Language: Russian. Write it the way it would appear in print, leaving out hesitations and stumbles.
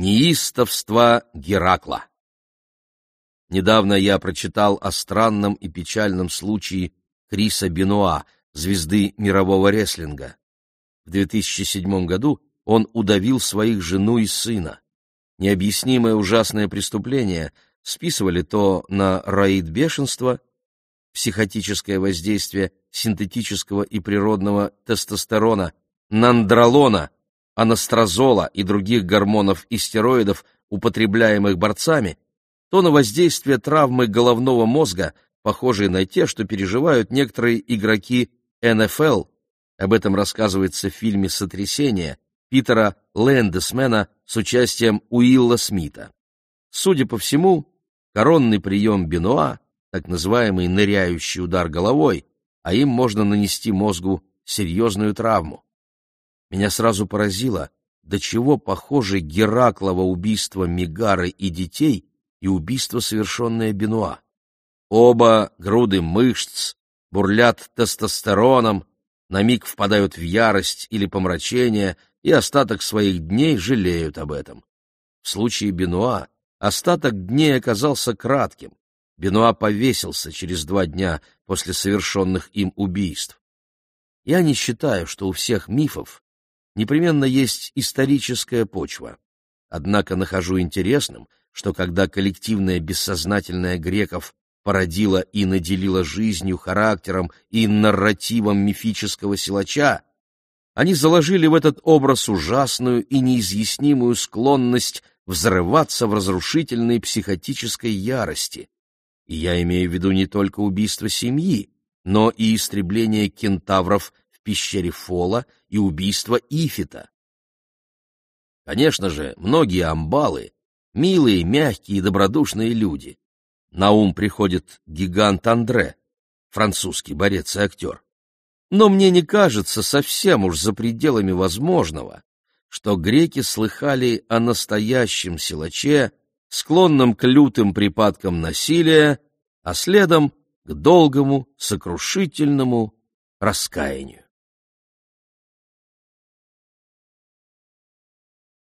Неистовство Геракла. Недавно я прочитал о странном и печальном случае Криса Бенуа, звезды мирового рестлинга. В 2007 году он удавил своих жену и сына. Необъяснимое ужасное преступление списывали то на раид бешенства, психотическое воздействие синтетического и природного тестостерона, нандролона, анастрозола и других гормонов и стероидов, употребляемых борцами, то на воздействие травмы головного мозга, похожие на те, что переживают некоторые игроки НФЛ. Об этом рассказывается в фильме «Сотрясение» Питера Лэндесмена с участием Уилла Смита. Судя по всему, коронный прием Бенуа, так называемый ныряющий удар головой, а им можно нанести мозгу серьезную травму. Меня сразу поразило, до чего похожи Гераклово убийство Мегары и детей и убийство, совершенное Бенуа. Оба груды мышц, бурлят тестостероном, на миг впадают в ярость или помрачение и остаток своих дней жалеют об этом. В случае Бенуа остаток дней оказался кратким. Бенуа повесился через 2 дня после совершенных им убийств. Я не считаю, что у всех мифов непременно есть историческая почва. Однако нахожу интересным, что когда коллективное бессознательное греков породило и наделило жизнью, характером и нарративом мифического силача, они заложили в этот образ ужасную и неизъяснимую склонность взрываться в разрушительной психотической ярости. И я имею в виду не только убийство семьи, но и истребление кентавров в пещере Фола и убийство Ифита. Конечно же, многие амбалы — милые, мягкие и добродушные люди. На ум приходит гигант Андре, французский борец и актер. Но мне не кажется совсем уж за пределами возможного, что греки слыхали о настоящем силаче, склонном к лютым припадкам насилия, а следом к долгому, сокрушительному раскаянию.